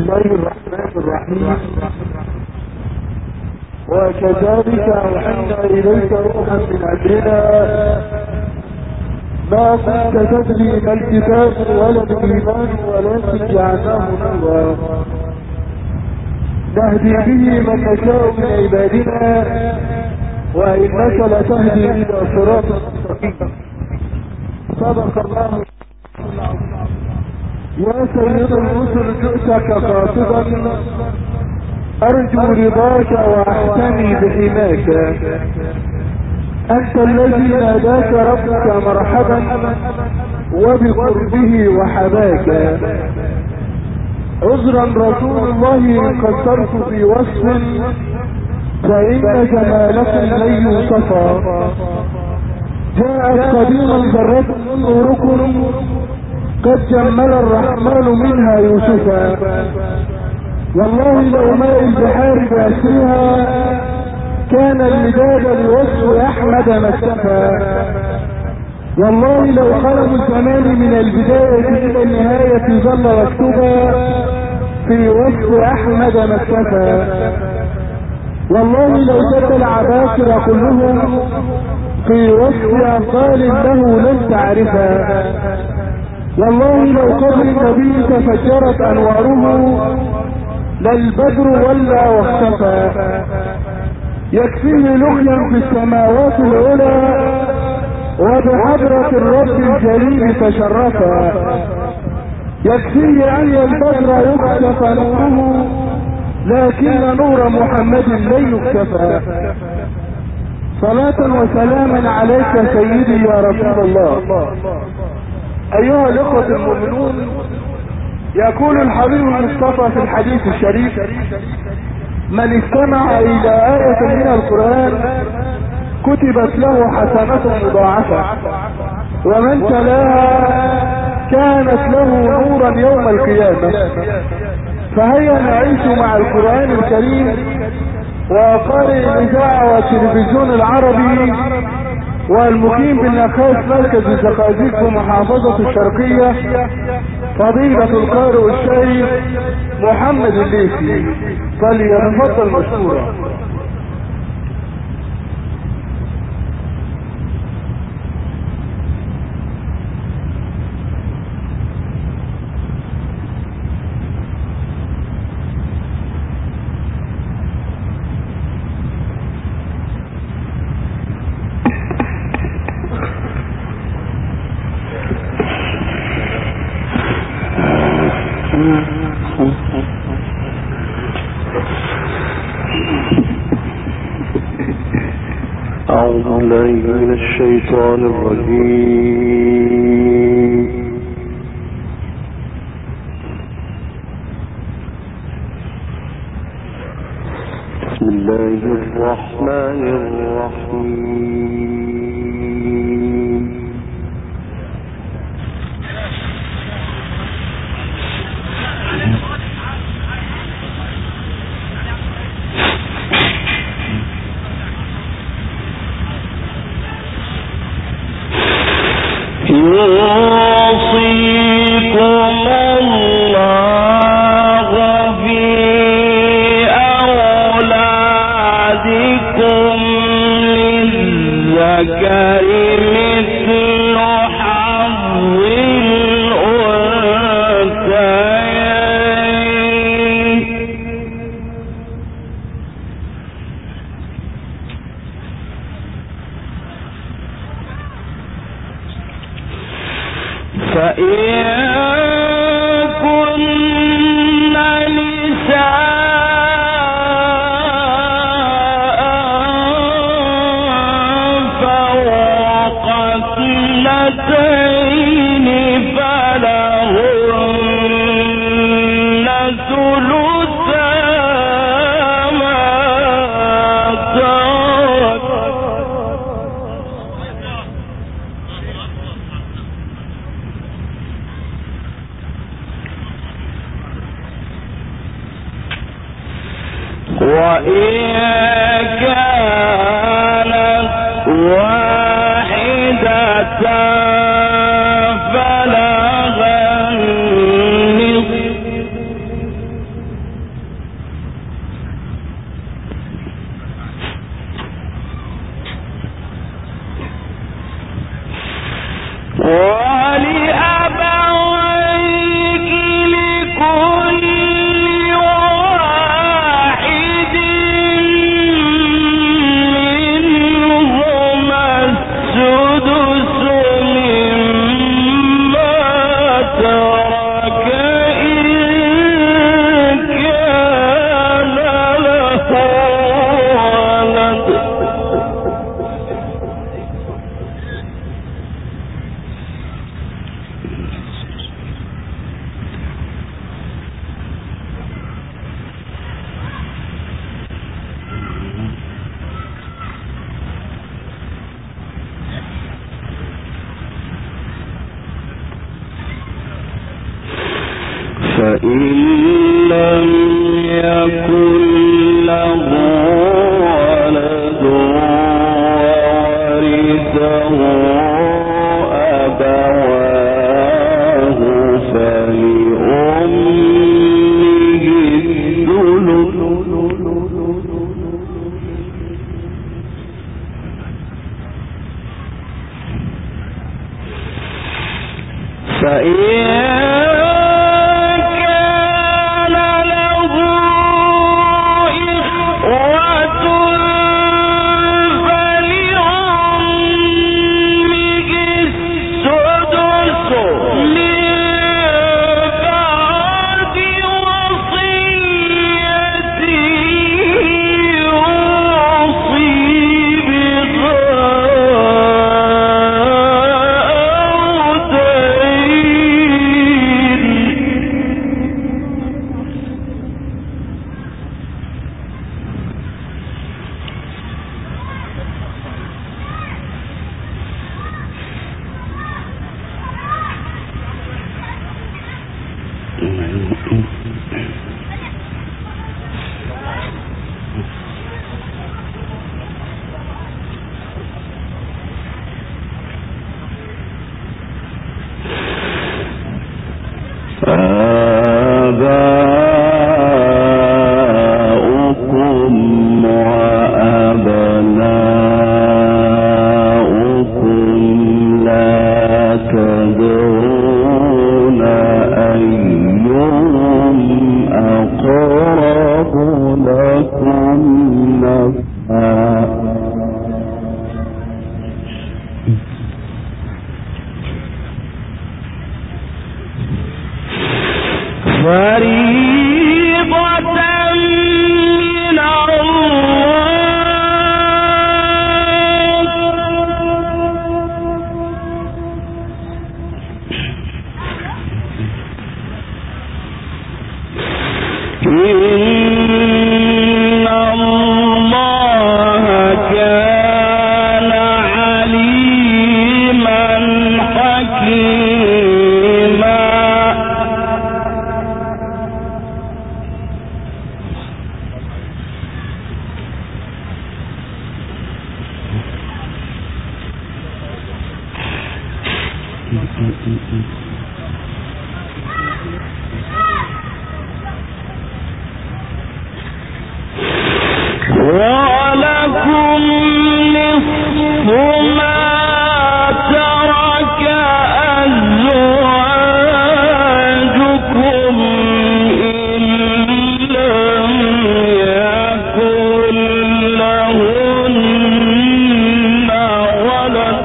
الله الرحمن الرحيم. وكذلك أوحينا إليك روحا من أمرنا ما كنت تدري ما الكتاب ولا الإيمان ولكن جعلناه نورا نهدي به من نشاء من عبادنا وإنك لتهدي إلى صراط مستقيم. صدق الله. يا سيد الرسل جئتك قاصدا أرجو رضاك وأحتمي بحماك. أنت الذي ناداك ربك مرحبا وبقربه وحباك. عذرا رسول الله إن قصرت في وصف فإن جمالكم لن يوصفا. جاءت قديما ذرة نوركم قد جمل الرحمن منها يوسفا. والله لو ماء البحار بأسرها كان المداد لوصف أحمد مكتفى. والله لو قلم الزمان من البداية إلى النهاية ظل مكتوبا في وصف أحمد مكتفى. والله لو جد العباقرة كلهم في وصف أفضال له لن تعرفا. والله لو قبر النبي تفجرت أنواره للبدر ولا واختفى. يكفيه لقيا في السماوات العلى وبحضرة الرب الجليل تشرفا. يكفيه أن البدر يكشف نوره لكن نور محمد لن يكتفى. صلاة وسلاما عليك سيدي يا رسول الله. أيها الأخوة المؤمنون، يقول الحبيب المصطفى في الحديث الشريف: من استمع إلى آية من القرآن كتبت له حسنة مضاعفة ومن تلاها كانت له نورا يوم القيامة. فهيا نعيش مع القرآن الكريم وقارئ الإذاعة والتلفزيون العربي والمقيم بالنخاس مركز الزقازيق بمحافظة الشرقية فضيلة القارئ الشيخ محمد الليثي، فليتفضل مشكورا. أعوذ بالله من الشيطان الرجيم. بسم الله الرحمن الرحيم. يوصيكم الله في أولادكم للذكر مثل حظ الأنثيين. فإن كن نساء فوق اثنتين فلهن ثلثا ما ترك. وإن كانت واحدة فلها النصف فإن لم يكن له ولد وورثه أبواه فلأمه الثلث ولكم نصف ما ترك أزواجكم إن لم يكن لهن ولد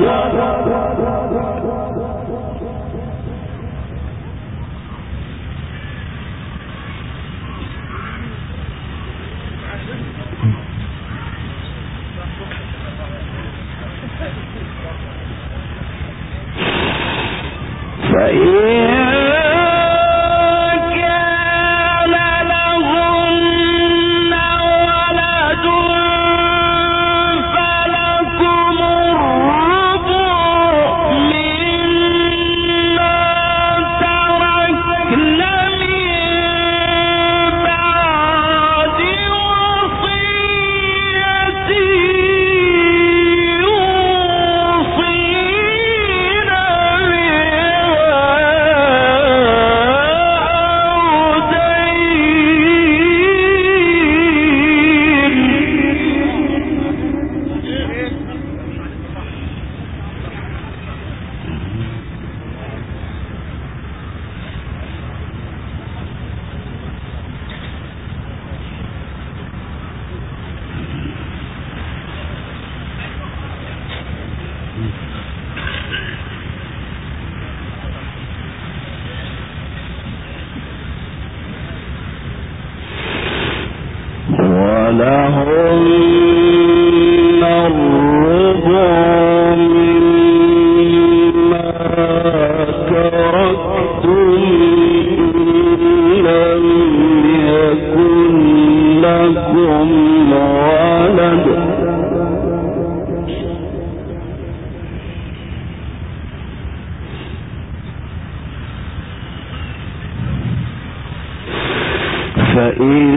فإن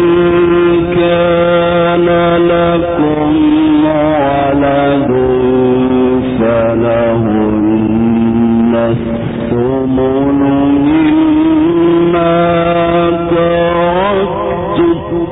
كان لكم ولد فلهن الثمن مما تركتم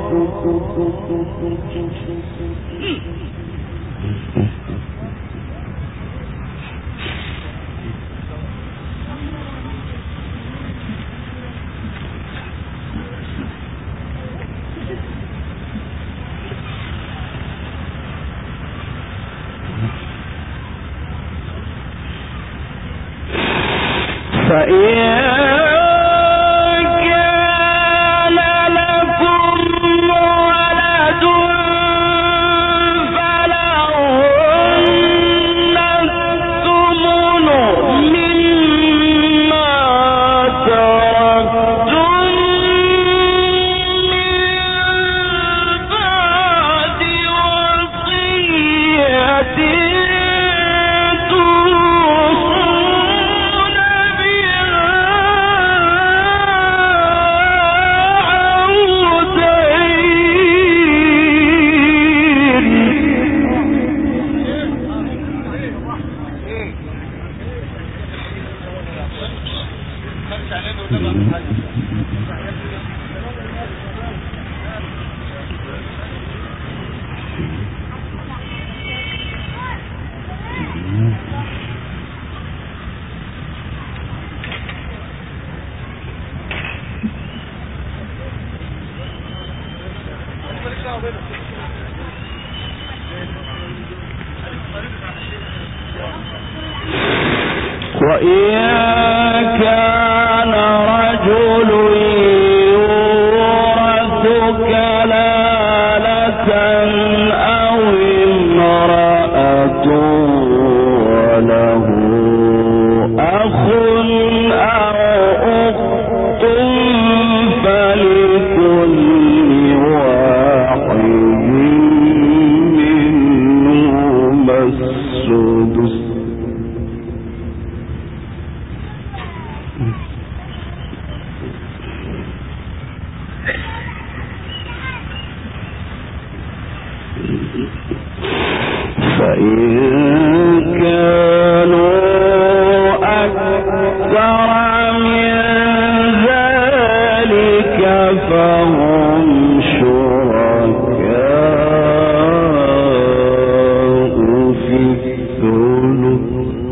وإن كان رجل يورث كلالة أو امرأة وله أخ أو أخت فلكل واحد منهما السدس فإن كانوا أكثر من ذلك فهم شركاء في الثلث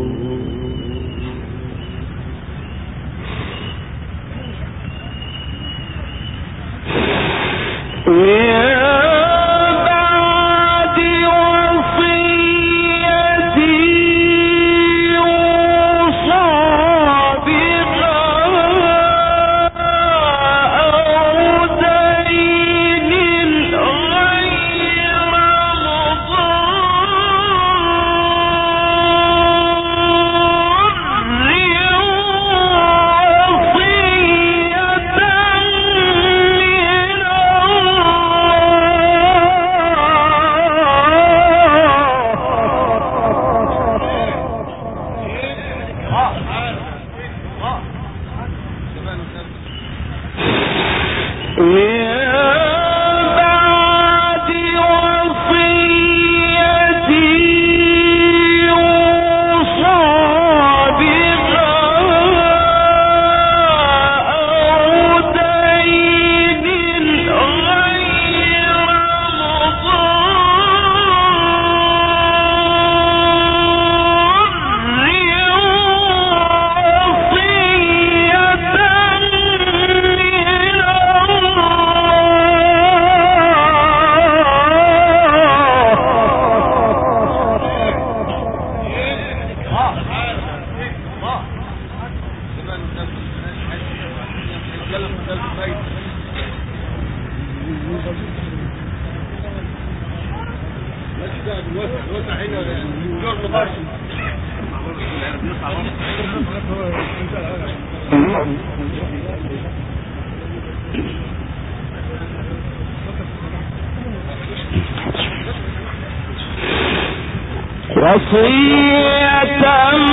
وصية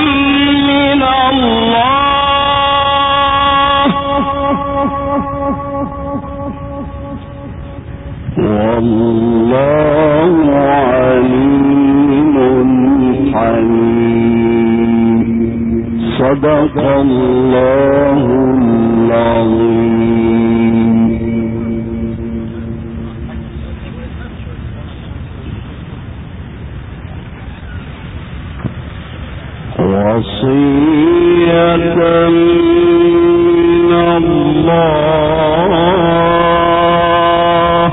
من الله صدق الله العظيم. وصية من الله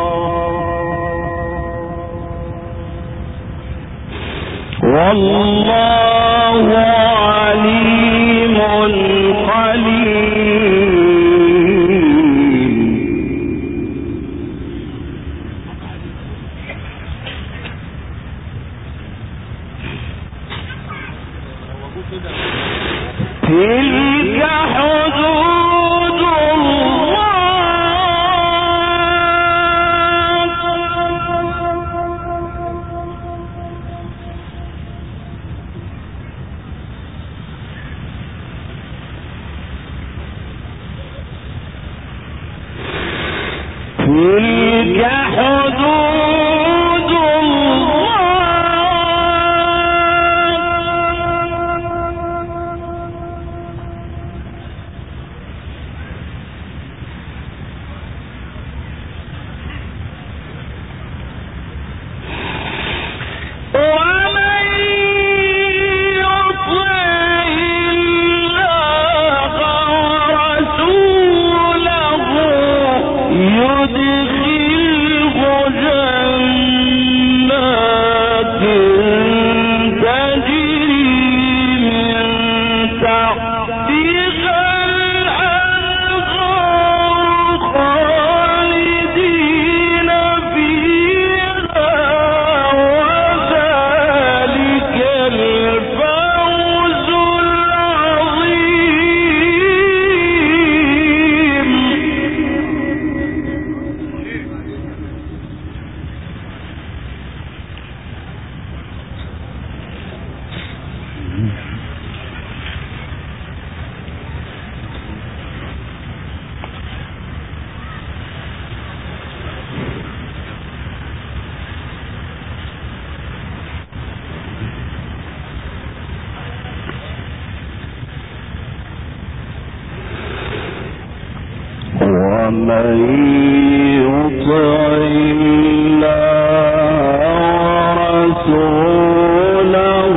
والله عليم حليم. تلك حدود تلك حدود ومن يطع الله ورسوله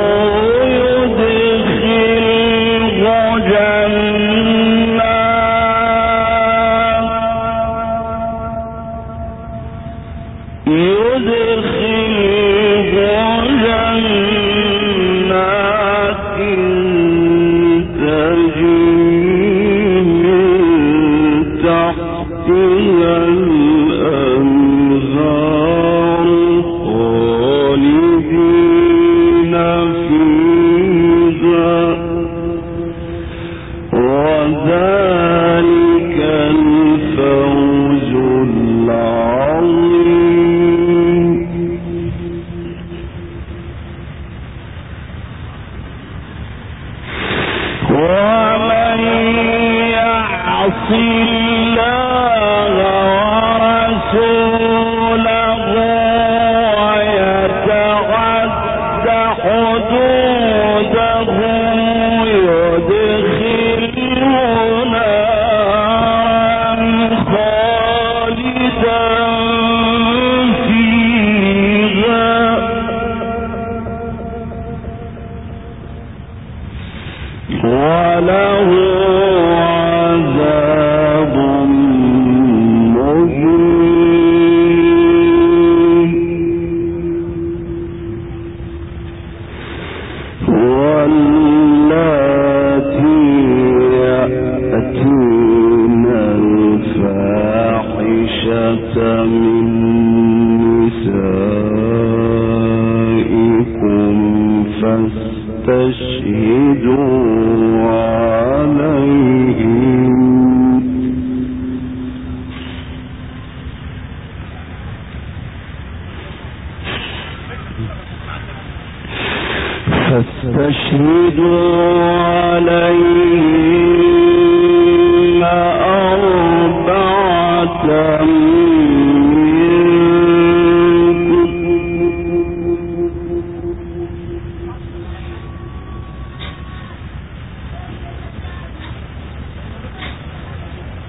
وله عذاب مهين. واللاتي يأتين الفاحشة من نسائكم فاستشهدوا عليهن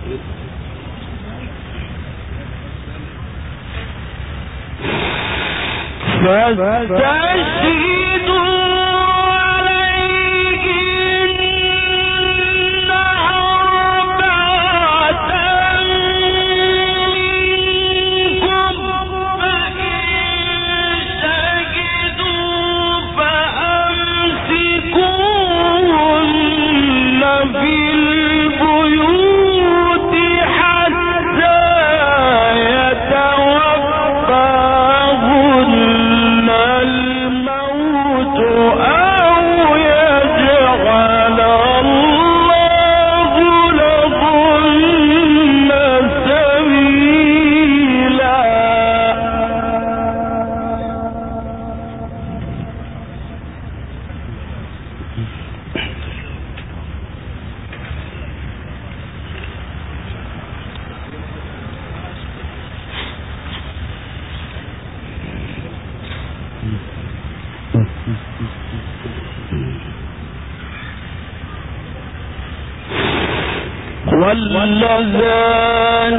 واللذان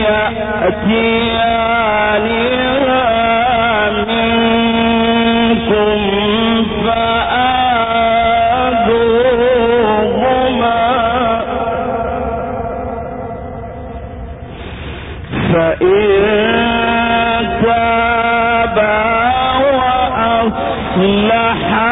يأتيانها منكم فآذوهما فإن تابا وأصلحا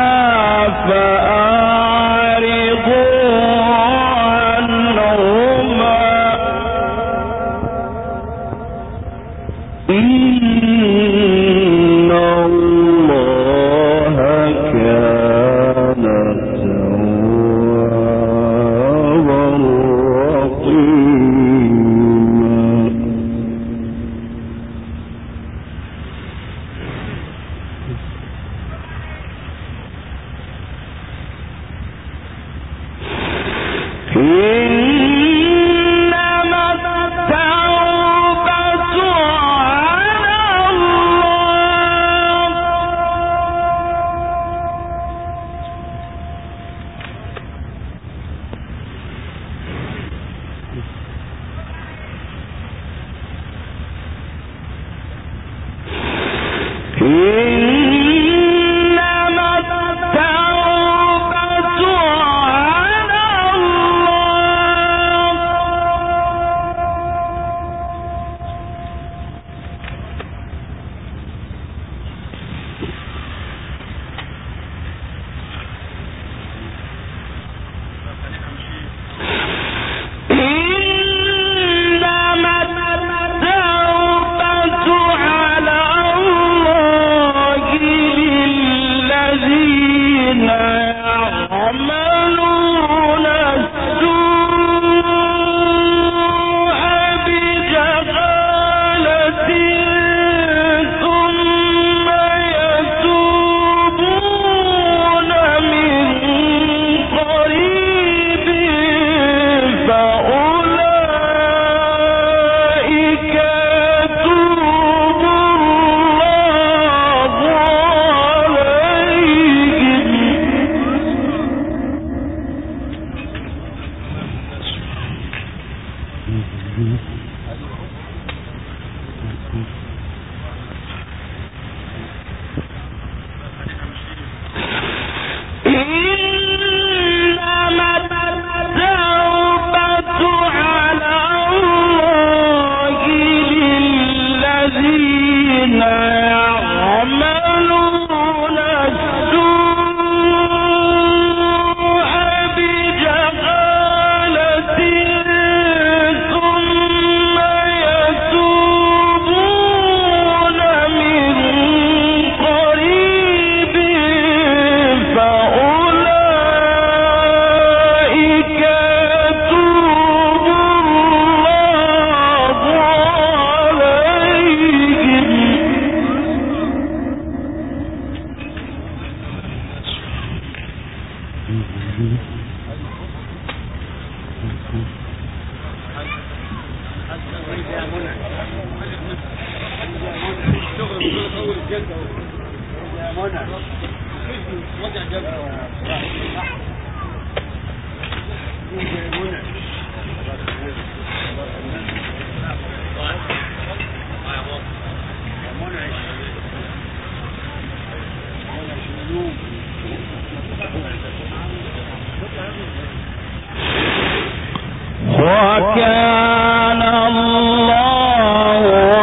وكان الله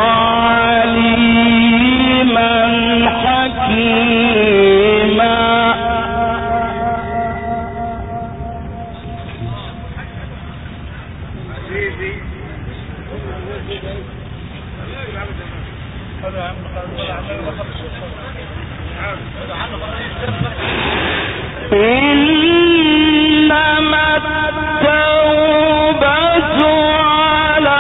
عليما حكيما. إنما التوبة على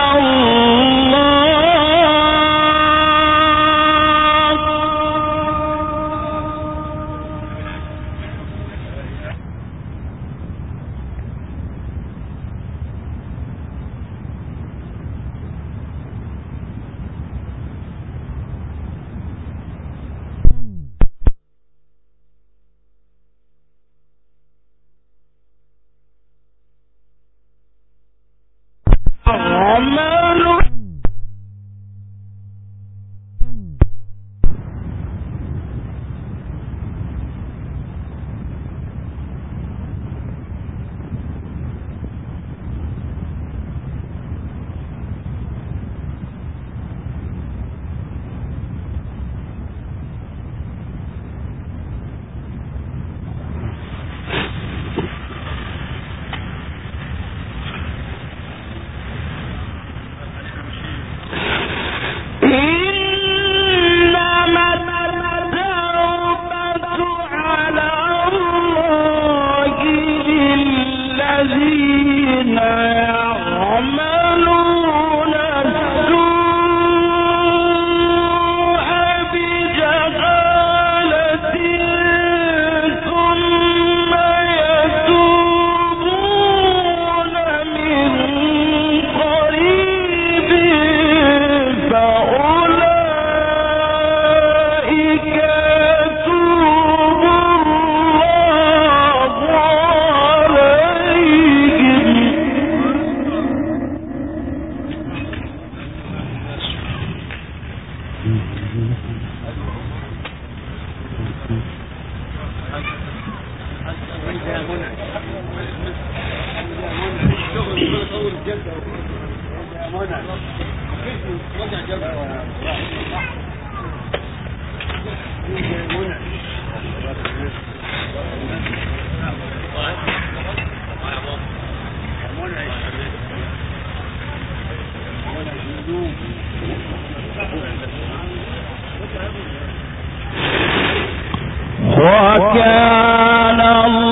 وكان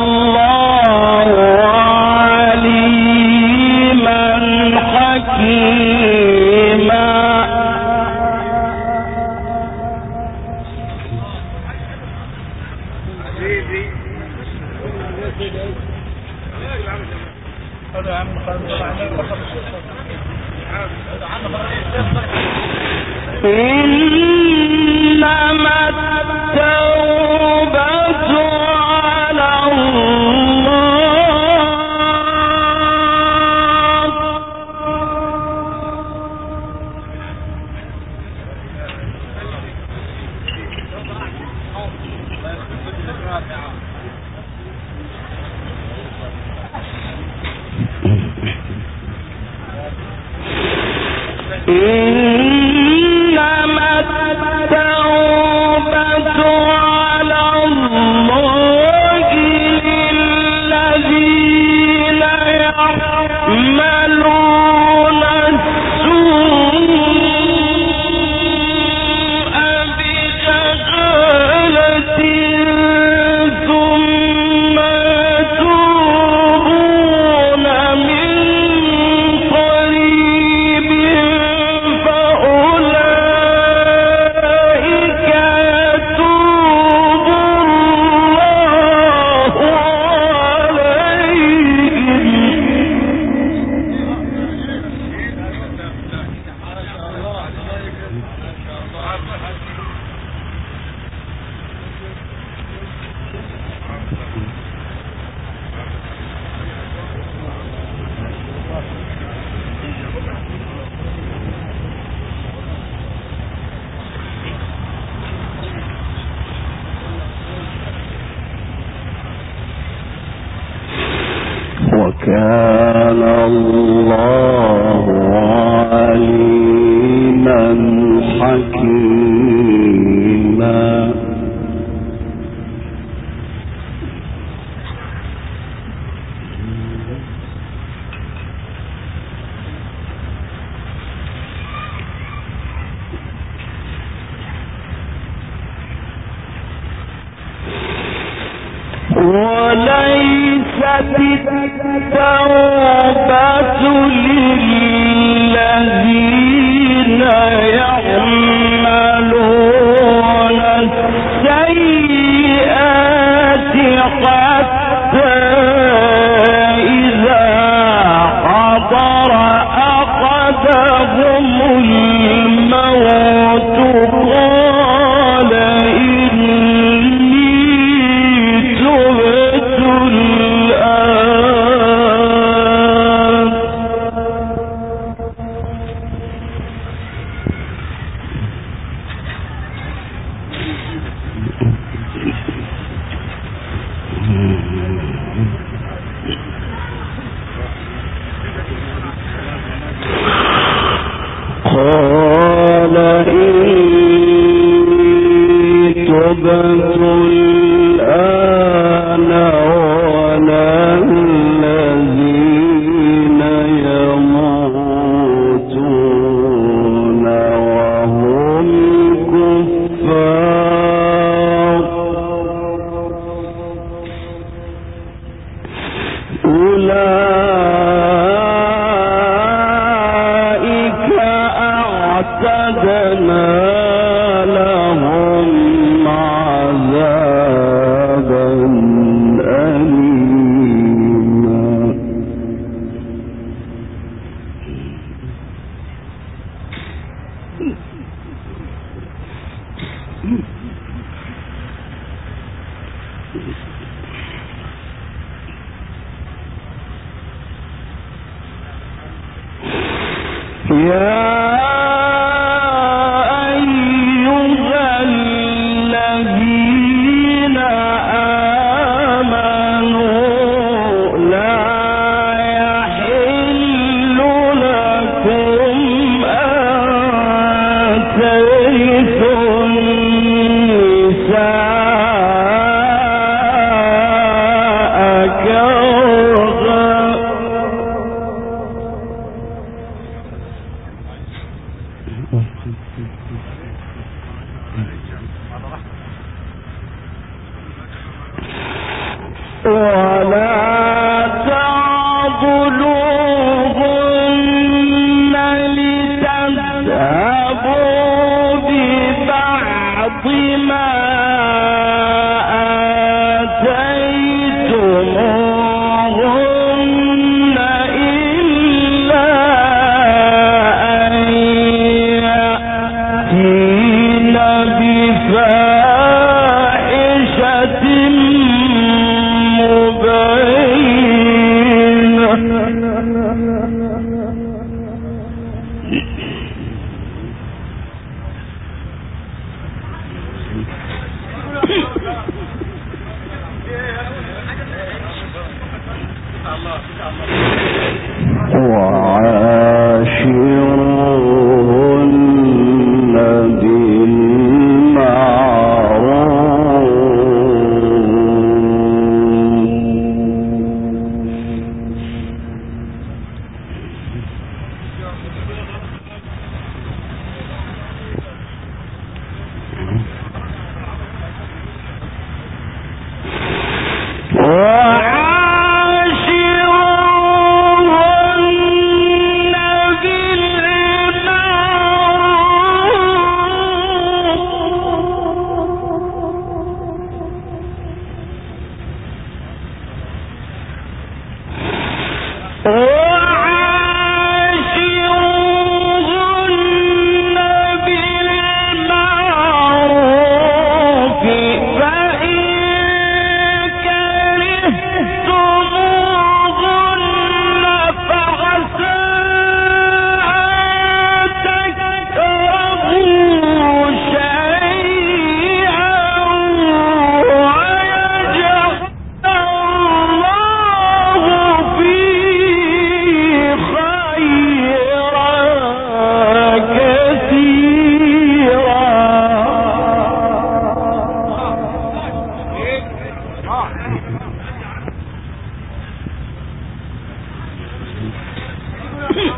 الله عليما حكيما. إنما التوبة على إنما التوبة على الله للذين يعملون السوء بجهالة ثم يتوبون من قريب فأولئك يتوب الله عليهم. وكان الله عليما حكيما. وليست التوبة للذين يعملون السيئات حتى إذا حضر أحدهم الموت قال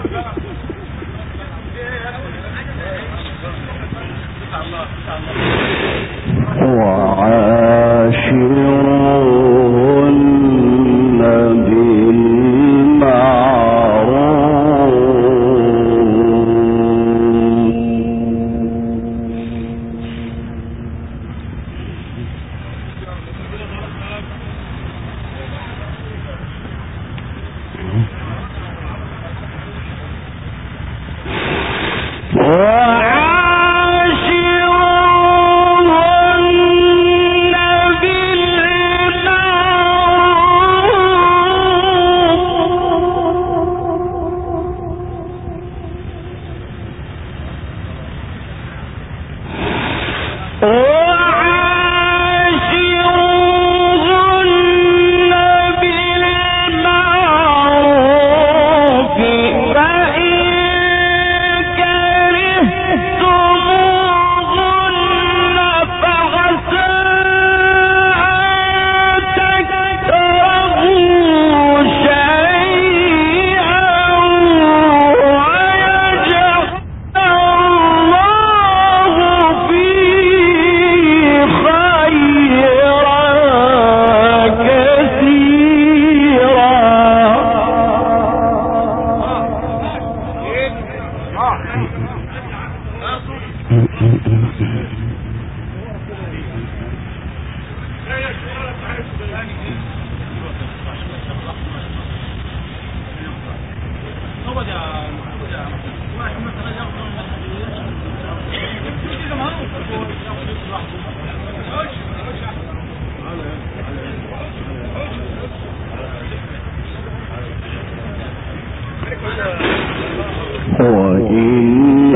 وإن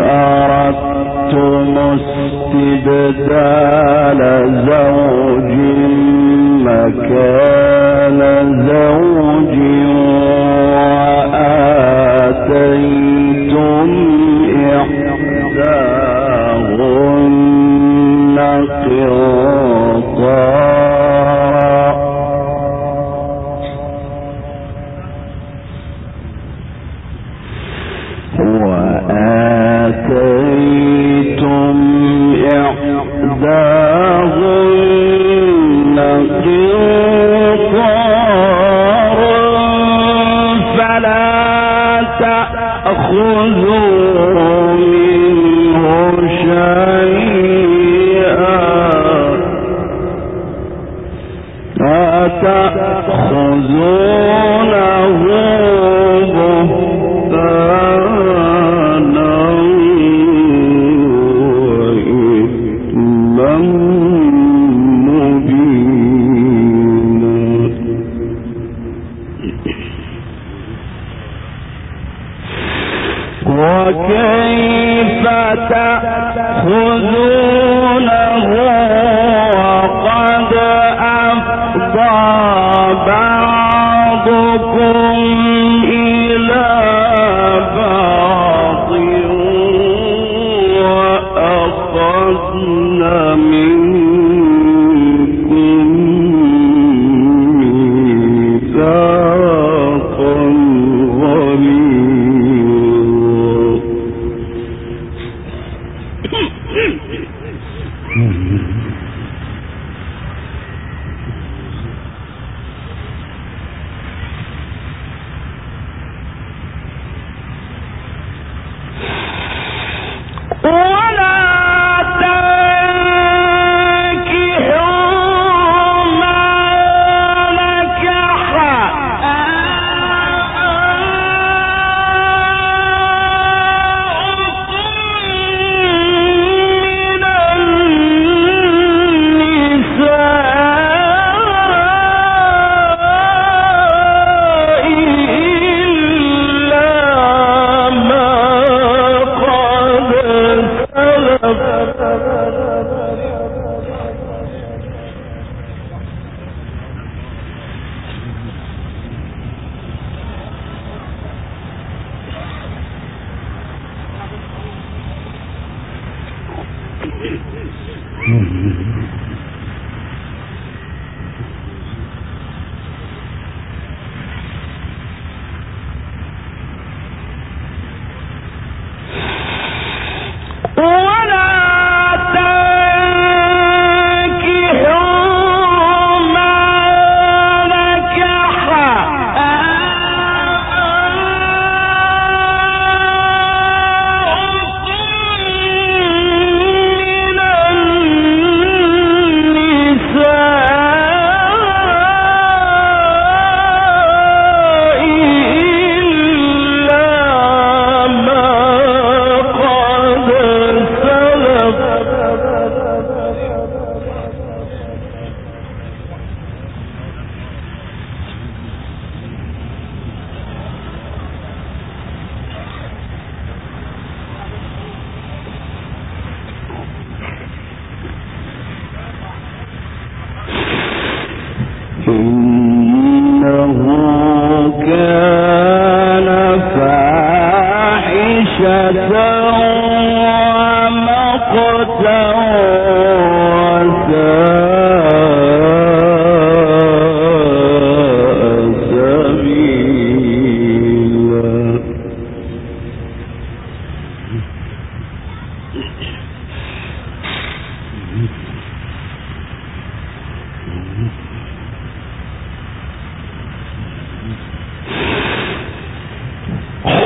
أردتم استبدال زوج مكان زوج وآتيتم إحداهن وكيف تأخذونه وقد أفضى بعضكم إلى بعض وأخذن منكم ميثاقا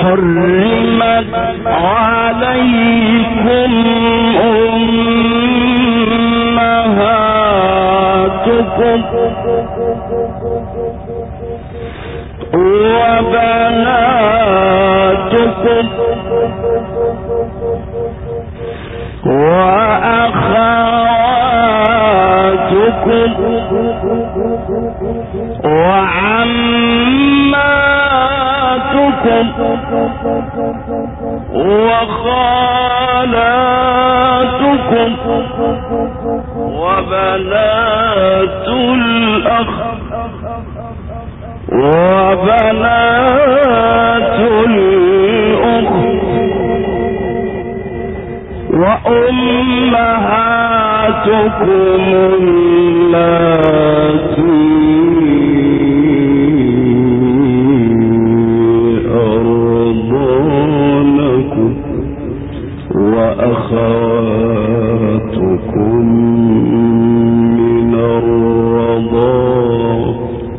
حرمت عليكم أمهاتكم وبناتكم وأخواتكم وعماتكم وخالاتكم وبنات الأخ وبنات الأخت وأمهاتكم اللاتي أرضعنكم وأخواتكم من الرضاعة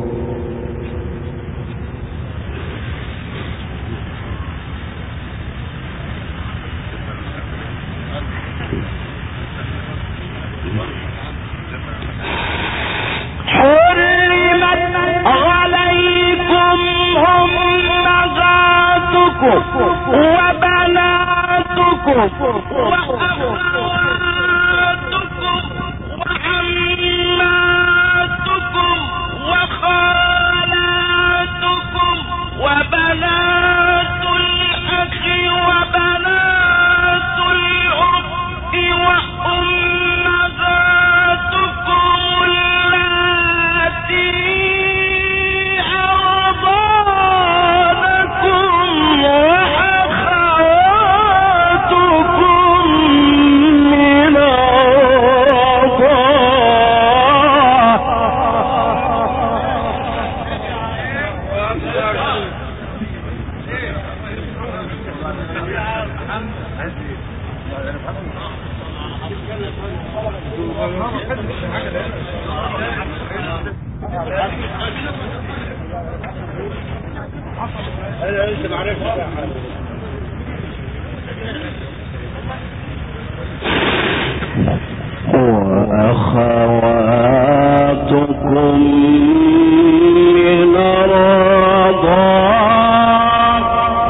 حرمت عليكم أمهاتكم وبناتكم وأخواتكم وعماتكم وخالاتكم وبنات الأخ وبنات الأخت وأمهاتكم اللاتي أرضعنكم وأخواتكم من وأخواتكم من الرضاعة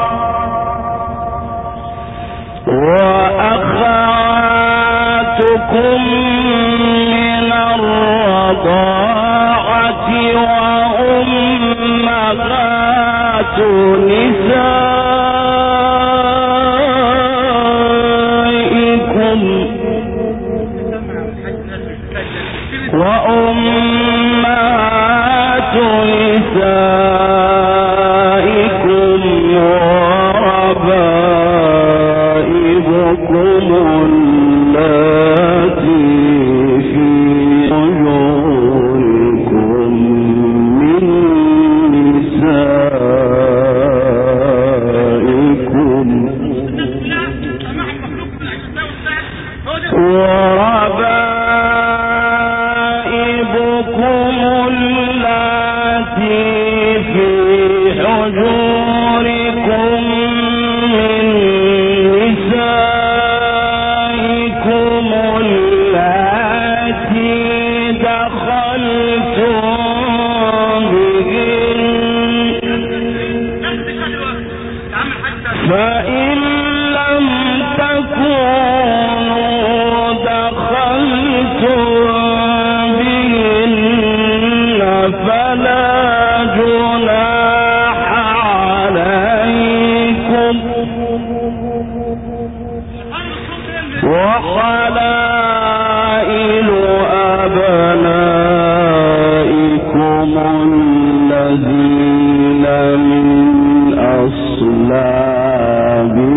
وأخواتكم من الرضاعة وأمهات نسائكم وأمهات نسائكم وربائبكم اللاتي في حجوركم من نسائكم وربائبكم اللاتي في حجوركم من نسائكم اللاتي دخلتم بهن فإن لم تكونوا دخلتم بهن فلا جناح عليكم وحلائل أبنائكم الذين من أصلابكم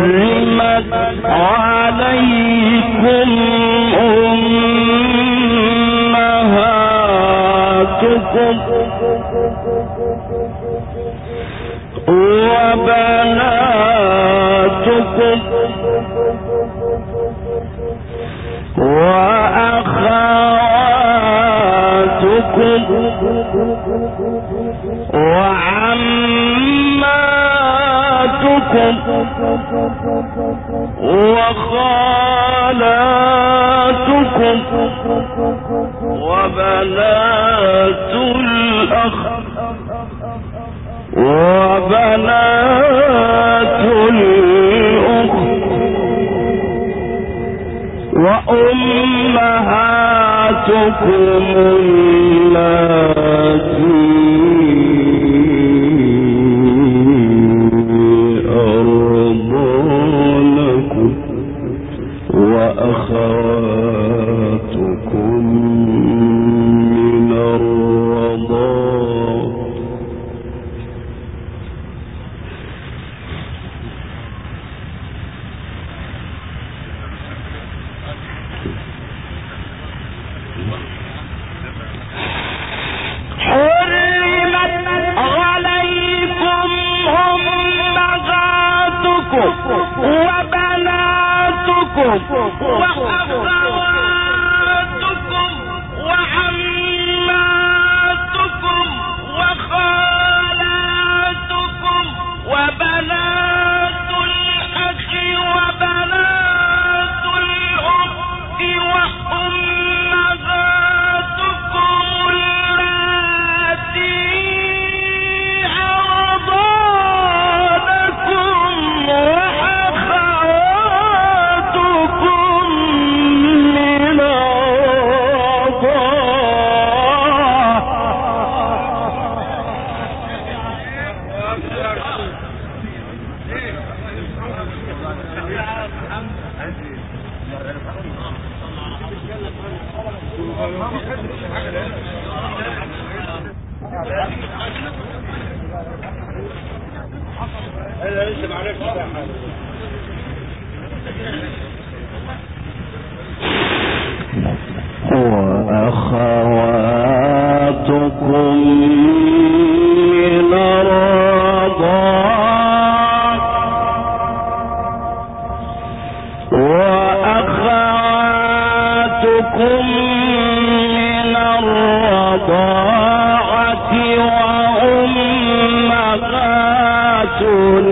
حرمت عليكم أمهاتكم وبناتكم وأخواتكم وعماتكم وخالاتكم وبنات الأخ وبنات الأخت وأمهاتكم اللاتي أرضعنكم وأخواتكم من الرضاعة وأخواتكم وعماتكم وخالاتكم وبنات الأخ وبنات الأخت وأمهاتكم اللاتي أرضعنكم وأخواتكم من الرضاعة وأخواتكم من الرضاعة وأمهات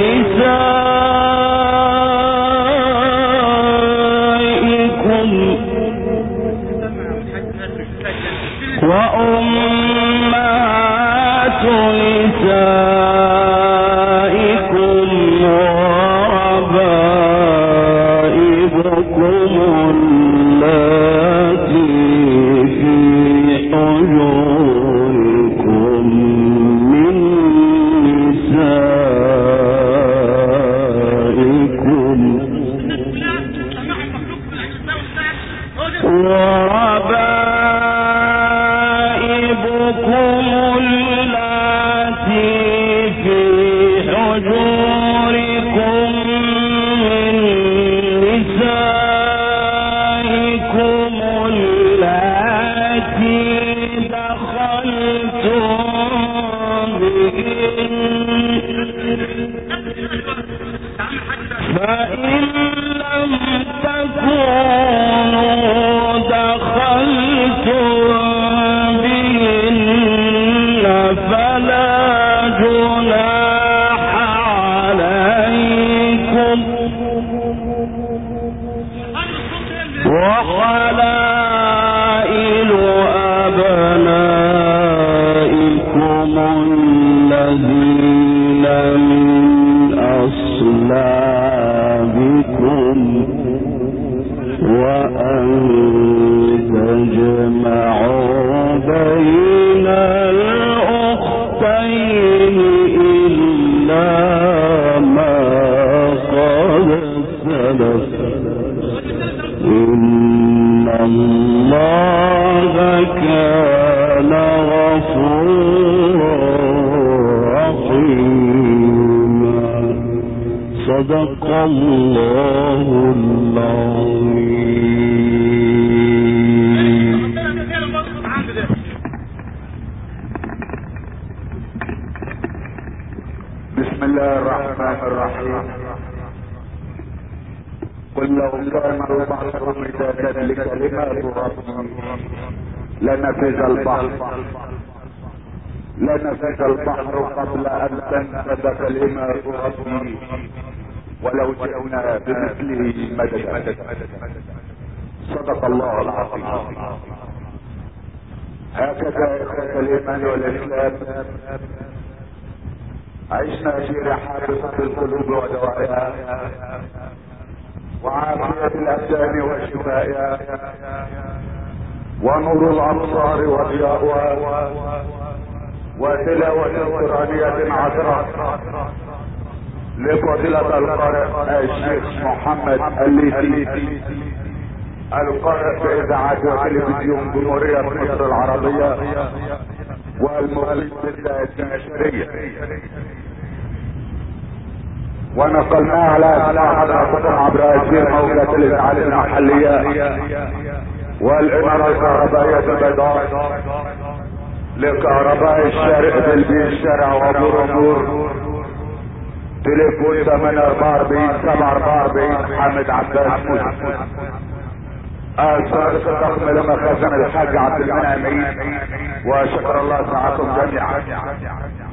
نسائكم وأمهات نسائكم وربائبكم اللاتي في حجوركم من نسائكم وربائبكم اللاتي في حجوركم من نسائكم اللاتي دخلتم بهن فإن لم تكونوا دخلتم بهن فلا جناح عليكم وحلائل أبنائكم الذين من أصلابكم وأن تجمعوا بين الأختين إلا ما قد سلف إن الله كان غفورا رحيما صدق الله العظيم. بسم الله الرحمن الرحيم. قل لو كان البحر مدادا لكلمات ربي لنفذ البحر قبل ان تنفذ كلمات ربي ولو جئنا بمثله مددا. صدق الله العظيم. هكذا اخوة الايمان والاسلام عشنا في رحاب القلوب ودوائها وعافية الابدان وشفائها ونور الابصار وضياؤها وتلاوة قرآنية عذراء لفضيلة القارئ الشيخ محمد الليثي القارئ بإذاعة وتلفزيون جمهورية مصر العربية والمقيم بالدائرية، ونقلناها على اسماء حضراتكم عبر هذه موجات الإذاعات المحلية والإنارة الكهربائية البيضاء لكهرباء الشارع بالشارع وابو النور. تليفون 844 حامد عباس موسى. الصادق الضخم لمخازن الحاج عبد المنعم. وشكر الله سعاكم جميعا.